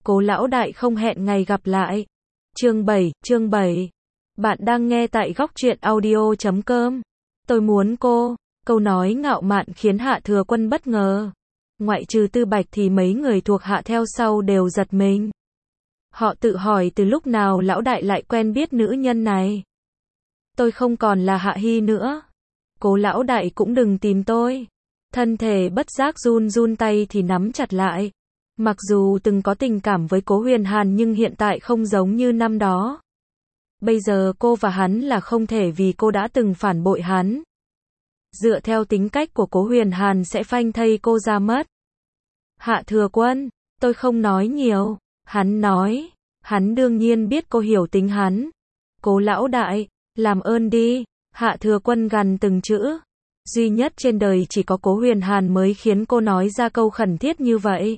Cố lão đại không hẹn ngày gặp lại. Chương 7. Bạn đang nghe tại góc truyện audio.com. Tôi muốn cô. Câu nói ngạo mạn khiến Hạ Thừa Quân bất ngờ. Ngoại trừ Tư Bạch thì mấy người thuộc hạ theo sau đều giật mình. Họ tự hỏi từ lúc nào lão đại lại quen biết nữ nhân này. Tôi không còn là Hạ Hy nữa. Cố lão đại cũng đừng tìm tôi. Thân thể bất giác run run, tay thì nắm chặt lại. Mặc dù từng có tình cảm với Cố Huyền Hàn nhưng hiện tại không giống như năm đó. Bây giờ cô và hắn là không thể vì cô đã từng phản bội hắn. Dựa theo tính cách của Cố Huyền Hàn sẽ phanh thây cô ra mất. Hạ Thừa Quân, tôi không nói nhiều. Hắn nói, hắn đương nhiên biết cô hiểu tính hắn. Cố lão đại, làm ơn đi. Hạ Thừa Quân gằn từng chữ. Duy nhất trên đời chỉ có Cố Huyền Hàn mới khiến cô nói ra câu khẩn thiết như vậy.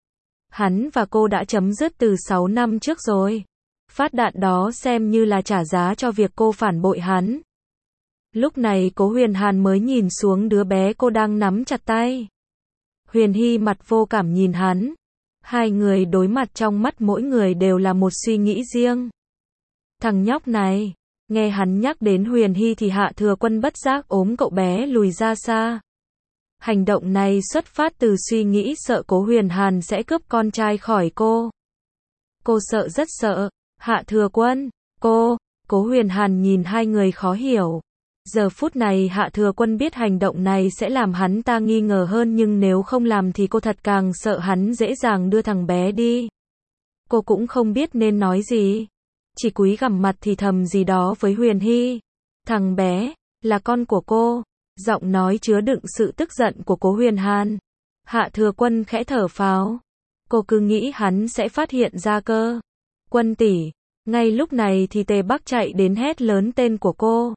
Hắn và cô đã chấm dứt từ 6 năm trước rồi. Phát đạn đó xem như là trả giá cho việc cô phản bội hắn. Lúc này Cố Huyền Hàn mới nhìn xuống đứa bé cô đang nắm chặt tay. Huyền Hy mặt vô cảm nhìn hắn. Hai người đối mặt, trong mắt mỗi người đều là một suy nghĩ riêng. Thằng nhóc này, nghe hắn nhắc đến Huyền Hy thì Hạ Thừa Quân bất giác ôm cậu bé lùi ra xa. Hành động này xuất phát từ suy nghĩ sợ Cố Huyền Hàn sẽ cướp con trai khỏi cô. Cô sợ, rất sợ. Hạ Thừa Quân, Cố Huyền Hàn nhìn hai người khó hiểu. Giờ phút này Hạ Thừa Quân biết hành động này sẽ làm hắn ta nghi ngờ hơn, nhưng nếu không làm thì cô thật càng sợ hắn dễ dàng đưa thằng bé đi. Cô cũng không biết nên nói gì. Chỉ cúi gằm mặt thì thầm gì đó với Huyền Hy. Thằng bé, là con của cô. Giọng nói chứa đựng sự tức giận của Cố Huyền Hàn. Hạ Thừa Quân khẽ thở phào. Cô cứ nghĩ hắn sẽ phát hiện ra cơ. Quân tỷ. Ngay lúc này thì Tề Bắc chạy đến hét lớn tên của cô.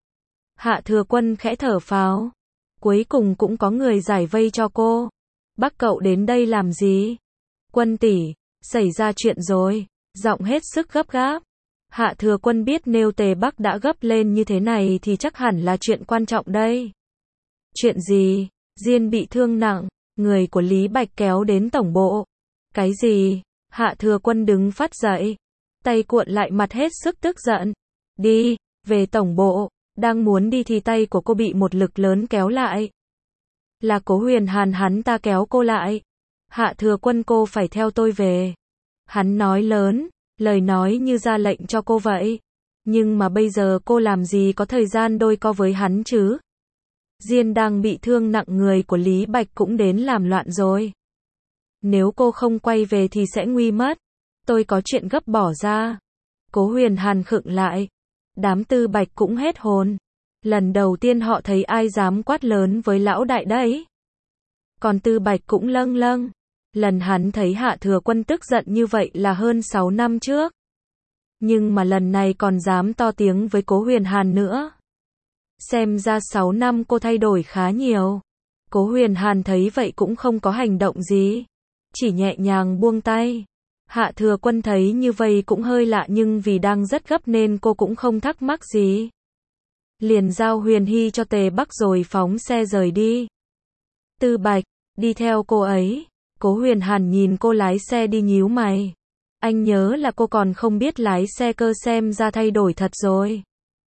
Hạ Thừa Quân khẽ thở phào. Cuối cùng cũng có người giải vây cho cô. Bắc cậu đến đây làm gì? Quân tỷ, xảy ra chuyện rồi. Giọng hết sức gấp gáp. Hạ Thừa Quân biết nếu Tề Bắc đã gấp lên như thế này thì chắc hẳn là chuyện quan trọng đây. Chuyện gì? Diên bị thương nặng, người của Lý Bạch kéo đến tổng bộ. Cái gì? Hạ Thừa Quân đứng phát dậy, tay cuộn lại, mặt hết sức tức giận. Đi, về tổng bộ. Đang muốn đi thì tay của cô bị một lực lớn kéo lại. Là Cố Huyền Hàn, hắn ta kéo cô lại. Hạ Thừa Quân, cô phải theo tôi về. Hắn nói lớn, lời nói như ra lệnh cho cô vậy. Nhưng mà bây giờ cô làm gì có thời gian đôi co với hắn chứ? Diên đang bị thương nặng, người của Lý Bạch cũng đến làm loạn rồi. Nếu cô không quay về thì sẽ nguy mất. Tôi có chuyện gấp, bỏ ra. Cố Huyền Hàn khựng lại. Đám Tư Bạch cũng hết hồn. Lần đầu tiên họ thấy ai dám quát lớn với lão đại đấy. Còn Tư Bạch cũng lâng lâng. Lần hắn thấy Hạ Thừa Quân tức giận như vậy là hơn 6 năm trước. Nhưng mà lần này còn dám to tiếng với Cố Huyền Hàn nữa. Xem ra 6 năm cô thay đổi khá nhiều. Cố Huyền Hàn thấy vậy cũng không có hành động gì. Chỉ nhẹ nhàng buông tay. Hạ Thừa Quân thấy như vậy cũng hơi lạ, nhưng vì đang rất gấp nên cô cũng không thắc mắc gì. Liền giao Huyền Hy cho Tề Bắc rồi phóng xe rời đi. Tư Bạch, đi theo cô ấy. Cố Huyền Hàn nhìn cô lái xe đi nhíu mày. Anh nhớ là cô còn không biết lái xe cơ, xem ra thay đổi thật rồi.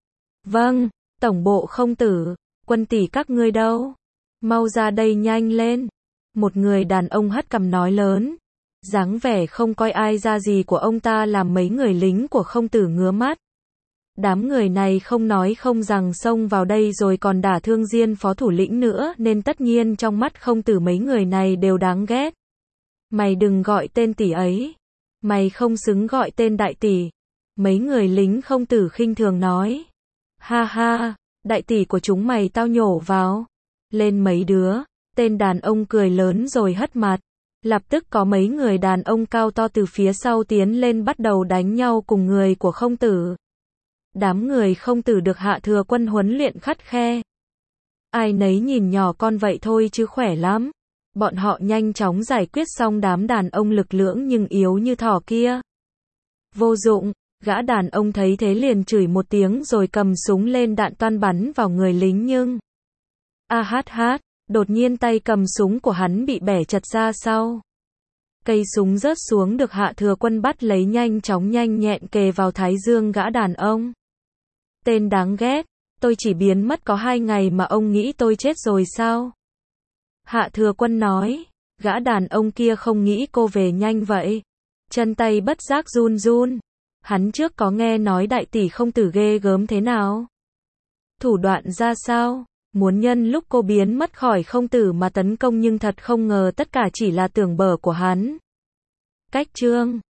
Vâng, tổng bộ không tử, Quân tỷ các ngươi đâu? Mau ra đây nhanh lên. Một người đàn ông hất cằm nói lớn. Dáng vẻ không coi ai ra gì của ông ta làm mấy người lính của không tử ngứa mắt. Đám người này không nói không rằng xông vào đây rồi còn đả thương Diên phó thủ lĩnh nữa, nên tất nhiên trong mắt không tử mấy người này đều đáng ghét. Mày đừng gọi tên tỷ ấy. Mày không xứng gọi tên đại tỷ. Mấy người lính không tử khinh thường nói. Ha ha, đại tỷ của chúng mày tao nhổ vào. Lên mấy đứa. Tên đàn ông cười lớn rồi hất mặt. Lập tức có mấy người đàn ông cao to từ phía sau tiến lên, bắt đầu đánh nhau cùng người của không tử. Đám người không tử được Hạ Thừa Quân huấn luyện khắt khe. Ai nấy nhìn nhỏ con vậy thôi chứ khỏe lắm. Bọn họ nhanh chóng giải quyết xong đám đàn ông lực lưỡng nhưng yếu như thỏ kia. Vô dụng, gã đàn ông thấy thế liền chửi một tiếng rồi cầm súng lên, đạn toan bắn vào người lính nhưng... đột nhiên tay cầm súng của hắn bị bẻ chật ra sau. Cây súng rớt xuống được Hạ Thừa Quân bắt lấy nhanh chóng nhanh nhẹn kề vào thái dương gã đàn ông. Tên đáng ghét, tôi chỉ biến mất có 2 ngày mà ông nghĩ tôi chết rồi sao? Hạ Thừa Quân nói, gã đàn ông kia không nghĩ cô về nhanh vậy. Chân tay bất giác run run. Hắn trước có nghe nói đại tỷ không tử ghê gớm thế nào? Thủ đoạn ra sao? Muốn nhân lúc cô biến mất khỏi không tử mà tấn công nhưng thật không ngờ tất cả chỉ là tưởng bở của hắn. Cách chương